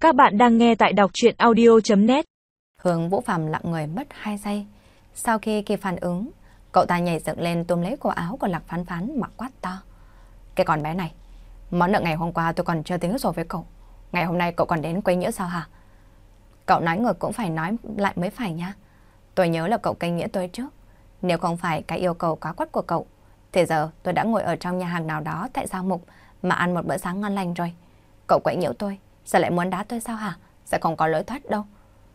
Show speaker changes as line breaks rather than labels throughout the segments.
Các bạn đang nghe tại đọc truyện audio.net.
Hướng Vũ Phạm lặng người mất 2 giây. Sau khi kịp phản ứng, cậu ta nhảy dựng lên túm lấy cổ áo của Lạc Phán Phán mà quát to. Cái con bé này, món nợ ngày hôm qua tôi còn chưa tính rồi với cậu. Ngày hôm nay cậu còn đến quấy nhiễu sao hả? Cậu nói ngược cũng phải nói lại mới phải nha. Tôi nhớ là cậu quấy nhiễu tôi trước. Nếu không phải cái yêu cầu quá quắt của cậu, thì giờ tôi đã ngồi ở trong nhà hàng nào đó tại Giao Mục mà ăn một bữa sáng ngon lành rồi. Cậu quấy nhiễu tôi, giờ lại muốn đá tôi sao hả? Sẽ không có lối thoát đâu.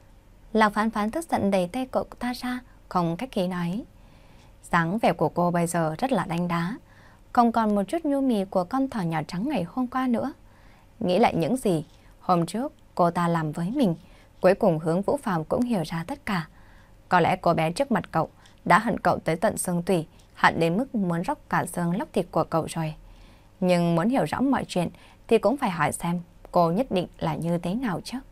Lạc Phán Phán tức giận đẩy tay cậu ta ra, không cách khí nói. Dáng vẻ của cô bây giờ rất là đánh đá, không còn một chút nhu mì của con thỏ nhỏ trắng ngày hôm qua nữa. Nghĩ lại những gì hôm trước cô ta làm với mình, cuối cùng Hướng Vũ Phạm cũng hiểu ra tất cả. Có lẽ cô bé trước mặt cậu đã hận cậu tới tận xương tủy, hận đến mức muốn róc cả xương lóc thịt của cậu rồi. Nhưng muốn hiểu rõ mọi chuyện thì cũng phải hỏi xem cô nhất định là như thế nào chứ.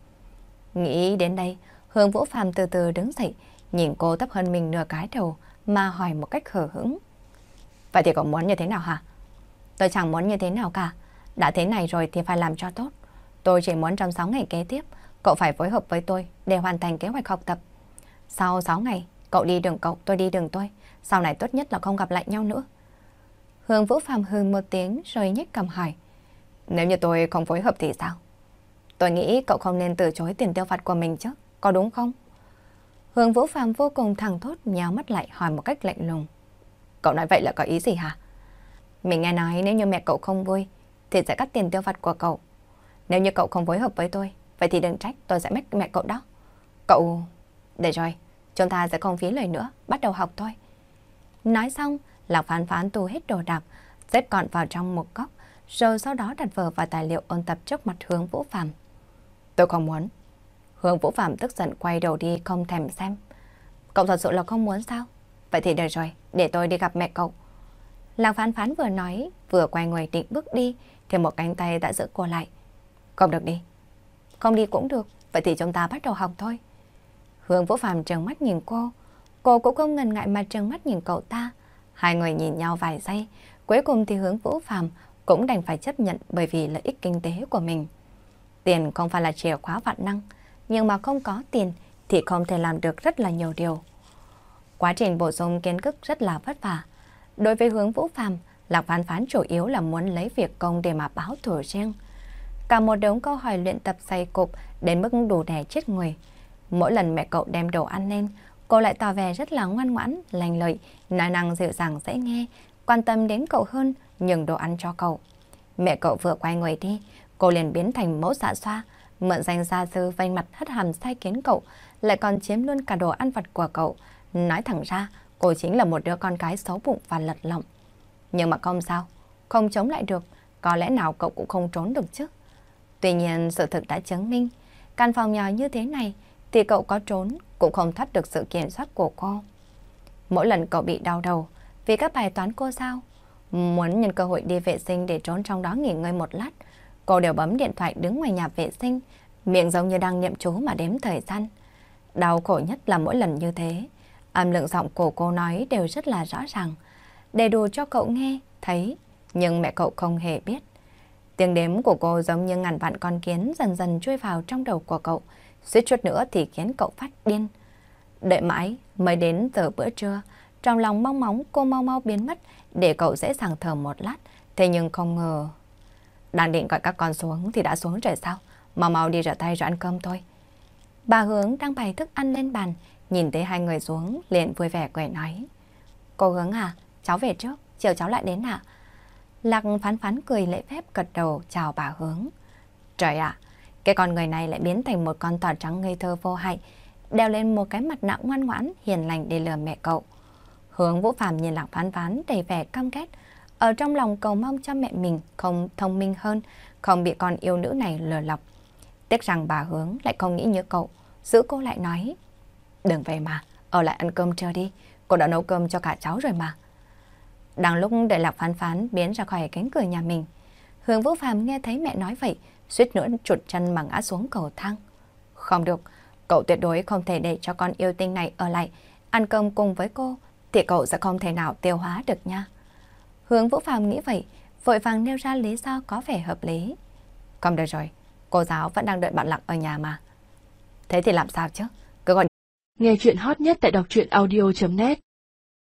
Nghĩ đến đây, Hướng Vũ Phạm từ từ đứng dậy, nhìn cô thấp hơn mình nửa cái đầu mà hỏi một cách hờ hững. Vậy thì cậu muốn như thế nào hả? Tôi chẳng muốn như thế nào cả. Đã thế này rồi thì phải làm cho tốt. Tôi chỉ muốn trong 6 ngày kế tiếp, cậu phải phối hợp với tôi để hoàn thành kế hoạch học tập. Sau 6 ngày, cậu đi đường cậu, tôi đi đường tôi. Sau này tốt nhất là không gặp lại nhau nữa. Hướng Vũ Phạm hừ một tiếng rồi nhếch cằm hỏi. Nếu như tôi không phối hợp thì sao? Tôi nghĩ cậu không nên từ chối tiền tiêu vặt của mình chứ, có đúng không? Hướng Vũ Phạm vô cùng thẳng thốt, nhào mắt lại hỏi một cách lạnh lùng. Cậu nói vậy là có ý gì hả? Mình nghe nói nếu như mẹ cậu không vui thì sẽ cắt tiền tiêu vặt của cậu. Nếu như cậu không phối hợp với tôi, vậy thì đừng trách tôi sẽ mách mẹ cậu đó. Cậu... Để rồi, chúng ta sẽ không phí lời nữa, bắt đầu học thôi. Nói xong, Lạc Phán Phán tu hết đồ đạc, xếp gọn vào trong một góc, rồi sau đó đặt vở và tài liệu ôn tập trước mặt Hướng Vũ Phạm. Tôi không muốn. Hướng Vũ Phạm tức giận quay đầu đi không thèm xem. Cậu thật sự là không muốn sao? Vậy thì được rồi, để tôi đi gặp mẹ cậu. Lạc Phán Phán vừa nói, vừa quay người định bước đi, thì một cánh tay đã giữ cô lại. Không được đi. Không đi cũng được, vậy thì chúng ta bắt đầu học thôi. Hướng Vũ Phạm trừng mắt nhìn cô cũng không ngần ngại mà trừng mắt nhìn cậu ta. Hai người nhìn nhau vài giây, cuối cùng thì Hướng Vũ Phạm cũng đành phải chấp nhận bởi vì lợi ích kinh tế của mình. Tiền không phải là chìa khóa vạn năng, nhưng mà không có tiền thì không thể làm được rất là nhiều điều. Quá trình bổ sung kiến thức rất là vất vả. Đối với Hướng Vũ Phạm, Lạc Phán Phán chủ yếu là muốn lấy việc công để mà báo thù riêng. Cả một đống câu hỏi luyện tập dày cộp đến mức đủ để chết người. Mỗi lần mẹ cậu đem đồ ăn lên, cô lại tỏ vẻ rất là ngoan ngoãn, lành lợi, nói năng dịu dàng dễ nghe, quan tâm đến cậu hơn, nhường đồ ăn cho cậu. Mẹ cậu vừa quay người đi, cô liền biến thành mẫu dạ xoa, mượn danh gia sư vênh mặt hất hàm sai khiến cậu, lại còn chiếm luôn cả đồ ăn vặt của cậu. Nói thẳng ra, cô chính là một đứa con gái xấu bụng và lật lọng. Nhưng mà không sao, không chống lại được, có lẽ nào cậu cũng không trốn được chứ. Tuy nhiên sự thực đã chứng minh, căn phòng nhỏ như thế này thì cậu có trốn cũng không thoát được sự kiểm soát của cô. Mỗi lần cậu bị đau đầu vì các bài toán cô giao, muốn nhân cơ hội đi vệ sinh để trốn trong đó nghỉ ngơi một lát, cô đều bấm điện thoại đứng ngoài nhà vệ sinh, miệng giống như đang niệm chú mà đếm thời gian. Đau khổ nhất là mỗi lần như thế, âm lượng giọng của cô nói đều rất là rõ ràng, đầy đủ cho cậu nghe, thấy, nhưng mẹ cậu không hề biết. Tiếng đếm của cô giống như ngàn vạn con kiến dần dần chui vào trong đầu của cậu, suýt chút nữa thì khiến cậu phát điên. Đợi mãi mới đến giờ bữa trưa, trong lòng mong mong cô mau mau biến mất để cậu dễ dàng thở một lát, thế nhưng không ngờ. Đang định gọi các con xuống thì đã xuống rồi sao? Mau mau đi rửa tay rồi ăn cơm thôi. Bà Hướng đang bày thức ăn lên bàn, nhìn thấy hai người xuống liền vui vẻ cười nói. Cô Hướng à, cháu về trước, chiều cháu lại đến ạ. Lạc Phán Phán cười lễ phép gật đầu chào bà Hướng. Trời ạ, cái con người này lại biến thành một con thỏ trắng ngây thơ vô hại, đeo lên một cái mặt nạ ngoan ngoãn hiền lành để lừa mẹ cậu. Hướng Vũ Phạm nhìn Lạc Phán Phán đầy vẻ căm ghét, ở trong lòng cầu mong cho mẹ mình không thông minh hơn, không bị con yêu nữ này lừa lọc. Tiếc rằng bà Hướng lại không nghĩ như cậu, giữ cô lại nói. Đừng về mà, ở lại ăn cơm trưa đi, cô đã nấu cơm cho cả cháu rồi mà. Đang lúc đợi Lạc Phán Phán biến ra khỏi cánh cửa nhà mình, Hướng Vũ Phạm nghe thấy mẹ nói vậy, suýt nữa trụt chân mà ngã xuống cầu thang. Không được, cậu tuyệt đối không thể để cho con yêu tinh này ở lại ăn cơm cùng với cô, thì cậu sẽ không thể nào tiêu hóa được nha. Hướng Vũ Phạm nghĩ vậy, vội vàng nêu ra lý do có vẻ hợp lý. Không được rồi, cô giáo vẫn đang đợi bạn Lạc ở nhà mà. Thế thì làm sao chứ? Cứ gọi.
Nghe chuyện hot nhất tại đọc truyện audio.net